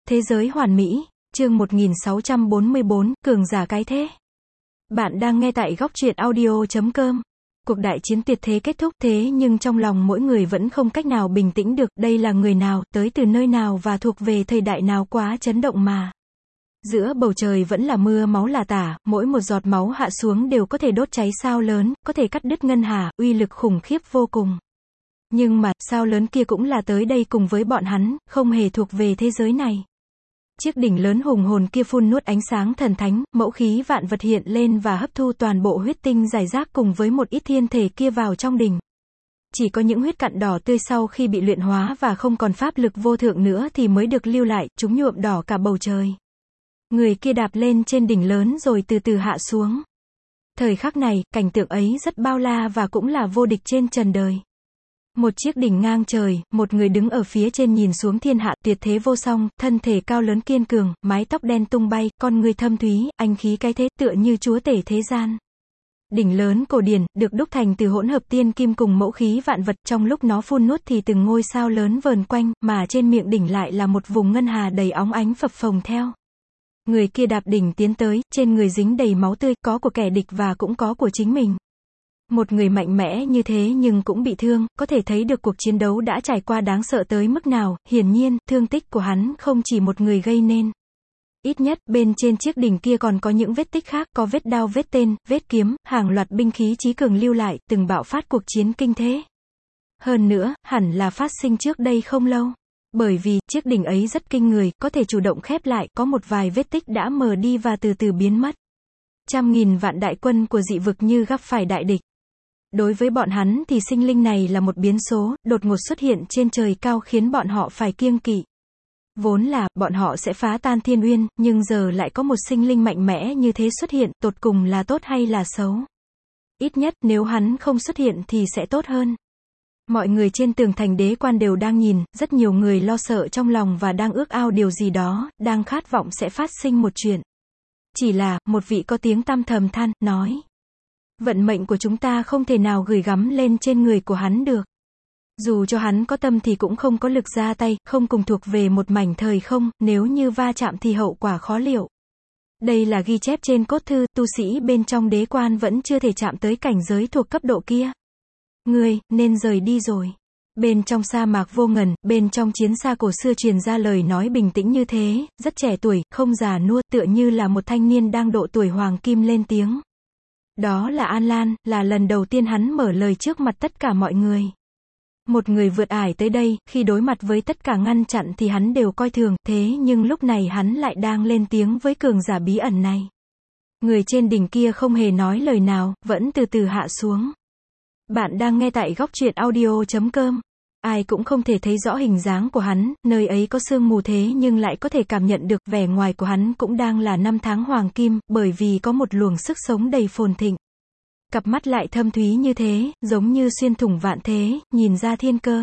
Thế giới hoàn mỹ, chương 1644, cường giả cái thế. Bạn đang nghe tại góc truyện audio.com. Cuộc đại chiến tuyệt thế kết thúc thế nhưng trong lòng mỗi người vẫn không cách nào bình tĩnh được, đây là người nào, tới từ nơi nào và thuộc về thời đại nào, quá chấn động mà. Giữa bầu trời vẫn là mưa máu lả tả, mỗi một giọt máu hạ xuống đều có thể đốt cháy sao lớn, có thể cắt đứt ngân hà, uy lực khủng khiếp vô cùng. Nhưng mà, sao lớn kia cũng là tới đây cùng với bọn hắn, không hề thuộc về thế giới này. Chiếc đỉnh lớn hùng hồn kia phun nuốt ánh sáng thần thánh, mẫu khí vạn vật hiện lên và hấp thu toàn bộ huyết tinh rải rác cùng với một ít thiên thể kia vào trong đỉnh. Chỉ có những huyết cặn đỏ tươi sau khi bị luyện hóa và không còn pháp lực vô thượng nữa thì mới được lưu lại, chúng nhuộm đỏ cả bầu trời. Người kia đạp lên trên đỉnh lớn rồi từ từ hạ xuống. Thời khắc này, cảnh tượng ấy rất bao la và cũng là vô địch trên trần đời. Một chiếc đỉnh ngang trời, một người đứng ở phía trên nhìn xuống thiên hạ, tuyệt thế vô song, thân thể cao lớn kiên cường, mái tóc đen tung bay, con người thâm thúy, anh khí cái thế, tựa như chúa tể thế gian. Đỉnh lớn cổ điển, được đúc thành từ hỗn hợp tiên kim cùng mẫu khí vạn vật, trong lúc nó phun nuốt thì từng ngôi sao lớn vờn quanh, mà trên miệng đỉnh lại là một vùng ngân hà đầy óng ánh phập phồng theo. Người kia đạp đỉnh tiến tới, trên người dính đầy máu tươi, có của kẻ địch và cũng có của chính mình. Một người mạnh mẽ như thế nhưng cũng bị thương, có thể thấy được cuộc chiến đấu đã trải qua đáng sợ tới mức nào, hiển nhiên, thương tích của hắn không chỉ một người gây nên. Ít nhất, bên trên chiếc đỉnh kia còn có những vết tích khác, có vết đao, vết tên, vết kiếm, hàng loạt binh khí chí cường lưu lại, từng bạo phát cuộc chiến kinh thế. Hơn nữa, hẳn là phát sinh trước đây không lâu. Bởi vì, chiếc đỉnh ấy rất kinh người, có thể chủ động khép lại, có một vài vết tích đã mờ đi và từ từ biến mất. Trăm nghìn vạn đại quân của dị vực như gặp phải đại địch. Đối với bọn hắn thì sinh linh này là một biến số, đột ngột xuất hiện trên trời cao khiến bọn họ phải kiêng kỵ. Vốn là, bọn họ sẽ phá tan thiên uyên, nhưng giờ lại có một sinh linh mạnh mẽ như thế xuất hiện, tột cùng là tốt hay là xấu? Ít nhất, nếu hắn không xuất hiện thì sẽ tốt hơn. Mọi người trên tường thành đế quan đều đang nhìn, rất nhiều người lo sợ trong lòng và đang ước ao điều gì đó, đang khát vọng sẽ phát sinh một chuyện. Chỉ là, một vị có tiếng tăm thầm than, nói. Vận mệnh của chúng ta không thể nào gửi gắm lên trên người của hắn được. Dù cho hắn có tâm thì cũng không có lực ra tay, không cùng thuộc về một mảnh thời không, nếu như va chạm thì hậu quả khó liệu. Đây là ghi chép trên cốt thư, tu sĩ bên trong đế quan vẫn chưa thể chạm tới cảnh giới thuộc cấp độ kia. Ngươi, nên rời đi rồi. Bên trong sa mạc vô ngần, bên trong chiến xa cổ xưa truyền ra lời nói bình tĩnh như thế, rất trẻ tuổi, không già nua, tựa như là một thanh niên đang độ tuổi hoàng kim lên tiếng. Đó là An Lan, là lần đầu tiên hắn mở lời trước mặt tất cả mọi người. Một người vượt ải tới đây, khi đối mặt với tất cả ngăn chặn thì hắn đều coi thường, thế nhưng lúc này hắn lại đang lên tiếng với cường giả bí ẩn này. Người trên đỉnh kia không hề nói lời nào, vẫn từ từ hạ xuống. Bạn đang nghe tại góc truyện audio.com. Ai cũng không thể thấy rõ hình dáng của hắn, nơi ấy có sương mù thế nhưng lại có thể cảm nhận được vẻ ngoài của hắn cũng đang là năm tháng hoàng kim, bởi vì có một luồng sức sống đầy phồn thịnh. Cặp mắt lại thâm thúy như thế, giống như xuyên thủng vạn thế, nhìn ra thiên cơ.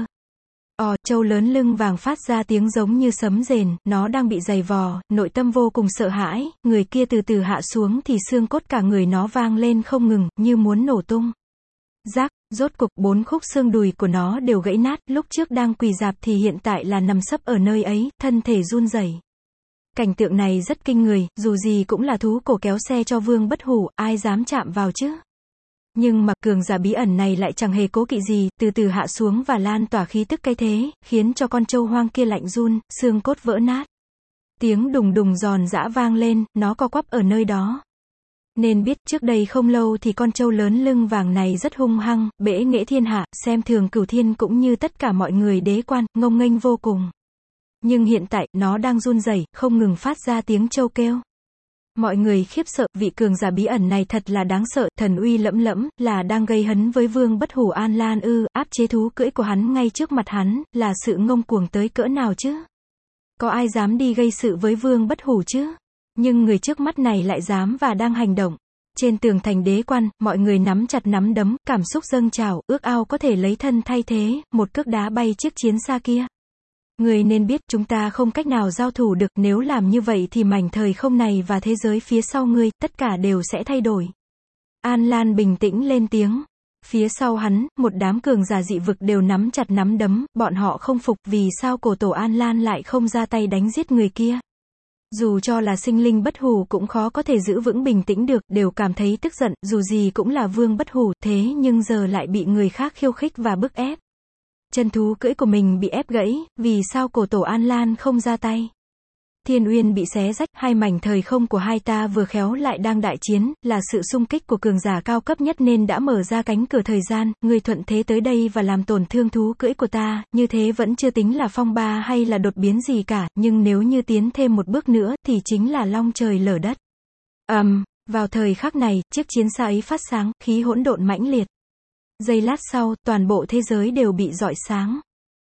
Trâu lớn lưng vàng phát ra tiếng giống như sấm rền, nó đang bị giày vò, nội tâm vô cùng sợ hãi, người kia từ từ hạ xuống thì xương cốt cả người nó vang lên không ngừng, như muốn nổ tung. Rác, rốt cục 4 khúc xương đùi của nó đều gãy nát, lúc trước đang quỳ rạp thì hiện tại là nằm sấp ở nơi ấy, thân thể run rẩy. Cảnh tượng này rất kinh người, dù gì cũng là thú cổ kéo xe cho Vương Bất Hủ, ai dám chạm vào chứ? Nhưng mà cường giả bí ẩn này lại chẳng hề cố kỵ gì, từ từ hạ xuống và lan tỏa khí tức cái thế, khiến cho con trâu hoang kia lạnh run, xương cốt vỡ nát. Tiếng đùng đùng giòn giã vang lên, nó co quắp ở nơi đó. Nên biết trước đây không lâu thì con trâu lớn lưng vàng này rất hung hăng, bẽ nghễ thiên hạ, xem thường cửu thiên cũng như tất cả mọi người đế quan, ngông nghênh vô cùng. Nhưng hiện tại, nó đang run rẩy, không ngừng phát ra tiếng trâu kêu. Mọi người khiếp sợ, vị cường giả bí ẩn này thật là đáng sợ, thần uy lẫm lẫm, là đang gây hấn với Vương Bất Hủ An Lan ư, áp chế thú cưỡi của hắn ngay trước mặt hắn, là sự ngông cuồng tới cỡ nào chứ? Có ai dám đi gây sự với Vương Bất Hủ chứ? Nhưng người trước mắt này lại dám và đang hành động. Trên tường thành đế quan, mọi người nắm chặt nắm đấm, cảm xúc dâng trào, ước ao có thể lấy thân thay thế, một cước đá bay chiếc chiến xa kia. Người nên biết, chúng ta không cách nào giao thủ được, nếu làm như vậy thì mảnh thời không này và thế giới phía sau ngươi, tất cả đều sẽ thay đổi. An Lan bình tĩnh lên tiếng. Phía sau hắn, một đám cường giả dị vực đều nắm chặt nắm đấm, bọn họ không phục vì sao cổ tổ An Lan lại không ra tay đánh giết người kia. Dù cho là sinh linh bất hủ cũng khó có thể giữ vững bình tĩnh được, đều cảm thấy tức giận, dù gì cũng là vương bất hủ, thế nhưng giờ lại bị người khác khiêu khích và bức ép. Chân thú cưỡi của mình bị ép gãy, vì sao cổ tổ An Lan không ra tay? Thiên Uyên bị xé rách, hai mảnh thời không của hai ta vừa khéo lại đang đại chiến, là sự xung kích của cường giả cao cấp nhất nên đã mở ra cánh cửa thời gian, người thuận thế tới đây và làm tổn thương thú cưỡi của ta, như thế vẫn chưa tính là phong ba hay là đột biến gì cả, nhưng nếu như tiến thêm một bước nữa, thì chính là long trời lở đất. Vào thời khắc này, chiếc chiến xa ấy phát sáng, khí hỗn độn mãnh liệt. Giây lát sau, toàn bộ thế giới đều bị rọi sáng.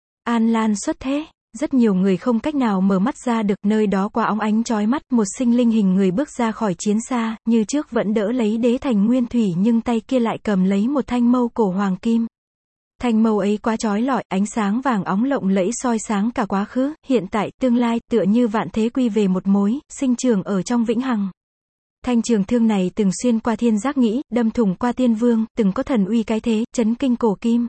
An Lan xuất thế. Rất nhiều người không cách nào mở mắt ra được, nơi đó qua óng ánh chói mắt, một sinh linh hình người bước ra khỏi chiến xa, như trước vẫn đỡ lấy đế thành nguyên thủy nhưng tay kia lại cầm lấy một thanh mâu cổ hoàng kim. Thanh mâu ấy quá chói lọi, ánh sáng vàng óng lộng lẫy soi sáng cả quá khứ, hiện tại, tương lai, tựa như vạn thế quy về một mối, sinh trường ở trong vĩnh hằng. Thanh trường thương này từng xuyên qua thiên giác nghĩ, đâm thủng qua tiên vương, từng có thần uy cái thế, chấn kinh cổ kim.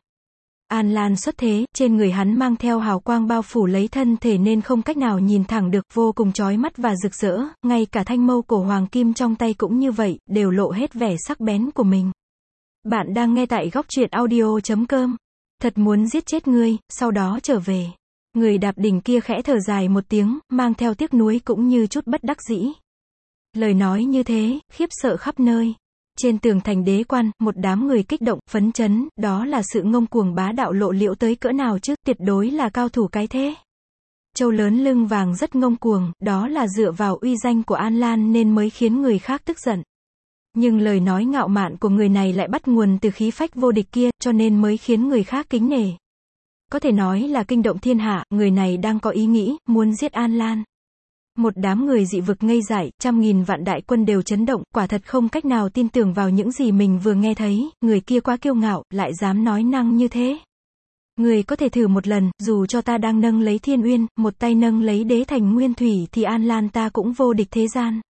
An Lan xuất thế, trên người hắn mang theo hào quang bao phủ lấy thân thể nên không cách nào nhìn thẳng được, vô cùng chói mắt và rực rỡ, ngay cả thanh mâu cổ hoàng kim trong tay cũng như vậy, đều lộ hết vẻ sắc bén của mình. Bạn đang nghe tại góc truyện audio.com. Thật muốn giết chết ngươi, sau đó trở về. Người đạp đỉnh kia khẽ thở dài một tiếng, mang theo tiếc nuối cũng như chút bất đắc dĩ. Lời nói như thế, khiếp sợ khắp nơi. Trên tường thành đế quan, một đám người kích động, phấn chấn, đó là sự ngông cuồng bá đạo lộ liễu tới cỡ nào chứ, tuyệt đối là cao thủ cái thế. Châu lớn lưng vàng rất ngông cuồng, đó là dựa vào uy danh của An Lan nên mới khiến người khác tức giận. Nhưng lời nói ngạo mạn của người này lại bắt nguồn từ khí phách vô địch kia, cho nên mới khiến người khác kính nể. Có thể nói là kinh động thiên hạ, người này đang có ý nghĩ, muốn giết An Lan. Một đám người dị vực ngây dại, trăm nghìn vạn đại quân đều chấn động, quả thật không cách nào tin tưởng vào những gì mình vừa nghe thấy, người kia quá kiêu ngạo, lại dám nói năng như thế. Người có thể thử một lần, dù cho ta đang nâng lấy Thiên Uyên, một tay nâng lấy đế thành nguyên thủy thì An Lan ta cũng vô địch thế gian.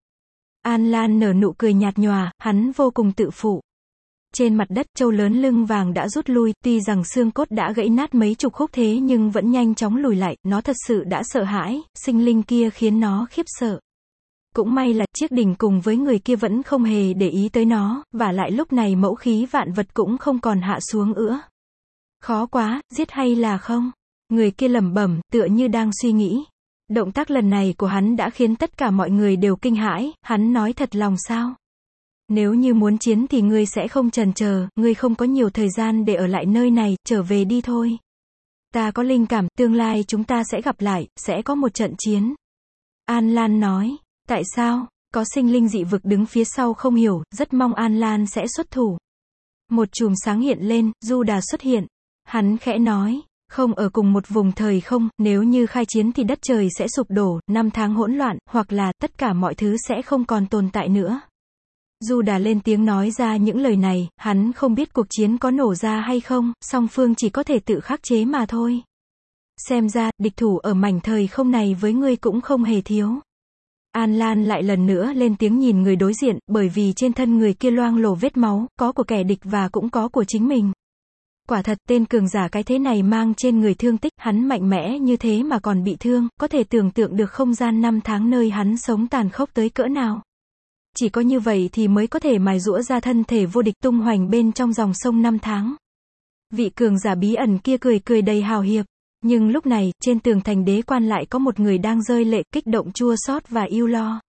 An Lan nở nụ cười nhạt nhòa, hắn vô cùng tự phụ. Trên mặt đất, châu lớn lưng vàng đã rút lui, tuy rằng xương cốt đã gãy nát mấy chục khúc thế nhưng vẫn nhanh chóng lùi lại, nó thật sự đã sợ hãi, sinh linh kia khiến nó khiếp sợ. Cũng may là, chiếc đỉnh cùng với người kia vẫn không hề để ý tới nó, và lại lúc này mẫu khí vạn vật cũng không còn hạ xuống nữa. Khó quá, giết hay là không? Người kia lẩm bẩm, tựa như đang suy nghĩ. Động tác lần này của hắn đã khiến tất cả mọi người đều kinh hãi, hắn nói thật lòng sao? Nếu như muốn chiến thì ngươi sẽ không chần chờ, ngươi không có nhiều thời gian để ở lại nơi này, trở về đi thôi. Ta có linh cảm, tương lai chúng ta sẽ gặp lại, sẽ có một trận chiến. An Lan nói, tại sao? Có sinh linh dị vực đứng phía sau không hiểu, rất mong An Lan sẽ xuất thủ. Một chùm sáng hiện lên, Juda xuất hiện. Hắn khẽ nói, không ở cùng một vùng thời không, nếu như khai chiến thì đất trời sẽ sụp đổ, năm tháng hỗn loạn, hoặc là tất cả mọi thứ sẽ không còn tồn tại nữa. Juda lên tiếng nói ra những lời này, hắn không biết cuộc chiến có nổ ra hay không, song phương chỉ có thể tự khắc chế mà thôi. Xem ra, địch thủ ở mảnh thời không này với ngươi cũng không hề thiếu. An Lan lại lần nữa lên tiếng nhìn người đối diện, bởi vì trên thân người kia loang lổ vết máu, có của kẻ địch và cũng có của chính mình. Quả thật, tên cường giả cái thế này mang trên người thương tích, hắn mạnh mẽ như thế mà còn bị thương, có thể tưởng tượng được không gian năm tháng nơi hắn sống tàn khốc tới cỡ nào. Chỉ có như vậy thì mới có thể mài giũa ra thân thể vô địch tung hoành bên trong dòng sông năm tháng. Vị cường giả bí ẩn kia cười cười đầy hào hiệp. Nhưng lúc này, trên tường thành đế quan lại có một người đang rơi lệ, kích động chua xót và ưu lo.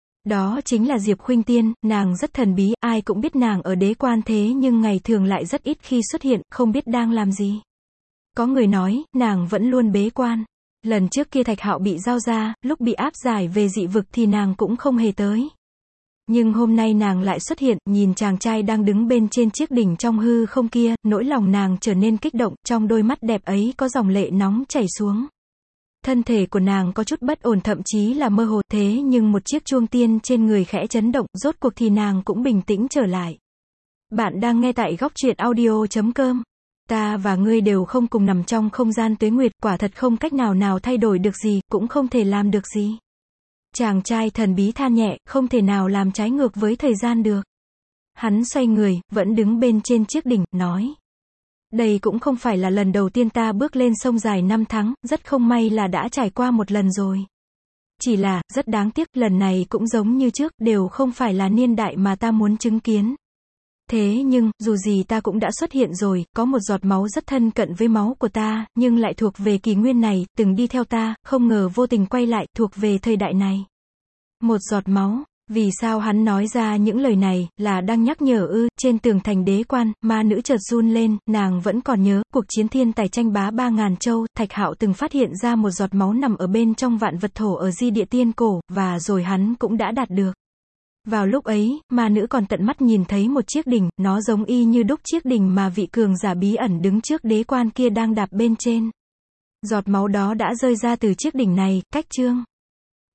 Đó chính là Diệp Khuynh Tiên, nàng rất thần bí, ai cũng biết nàng ở đế quan thế nhưng ngày thường lại rất ít khi xuất hiện, không biết đang làm gì. Có người nói, nàng vẫn luôn bế quan. Lần trước kia Thạch Hạo bị giao ra, lúc bị áp giải về dị vực thì nàng cũng không hề tới. Nhưng hôm nay nàng lại xuất hiện, nhìn chàng trai đang đứng bên trên chiếc đỉnh trong hư không kia, nỗi lòng nàng trở nên kích động, trong đôi mắt đẹp ấy có dòng lệ nóng chảy xuống. Thân thể của nàng có chút bất ổn thậm chí là mơ hồ, thế nhưng một chiếc chuông tiên trên người khẽ chấn động, rốt cuộc thì nàng cũng bình tĩnh trở lại. Bạn đang nghe tại góc truyện audio.com. Ta và ngươi đều không cùng nằm trong không gian tuế nguyệt, quả thật không cách nào thay đổi được gì, cũng không thể làm được gì. Chàng trai thần bí than nhẹ, không thể nào làm trái ngược với thời gian được. Hắn xoay người, vẫn đứng bên trên chiếc đỉnh, nói. Đây cũng không phải là lần đầu tiên ta bước lên sông dài 5 tháng, rất không may là đã trải qua một lần rồi. Chỉ là, rất đáng tiếc, lần này cũng giống như trước, đều không phải là niên đại mà ta muốn chứng kiến. Thế nhưng, dù gì ta cũng đã xuất hiện rồi, có một giọt máu rất thân cận với máu của ta, nhưng lại thuộc về kỷ nguyên này, từng đi theo ta, không ngờ vô tình quay lại, thuộc về thời đại này. Một giọt máu. Vì sao hắn nói ra những lời này, là đang nhắc nhở trên tường thành đế quan, ma nữ chợt run lên, nàng vẫn còn nhớ, cuộc chiến thiên tài tranh bá 3.000 châu, Thạch Hạo từng phát hiện ra một giọt máu nằm ở bên trong vạn vật thổ ở di địa tiên cổ, và rồi hắn cũng đã đạt được. Vào lúc ấy, ma nữ còn tận mắt nhìn thấy một chiếc đỉnh, nó giống y như đúc chiếc đỉnh mà vị cường giả bí ẩn đứng trước đế quan kia đang đạp bên trên. Giọt máu đó đã rơi ra từ chiếc đỉnh này, cách chương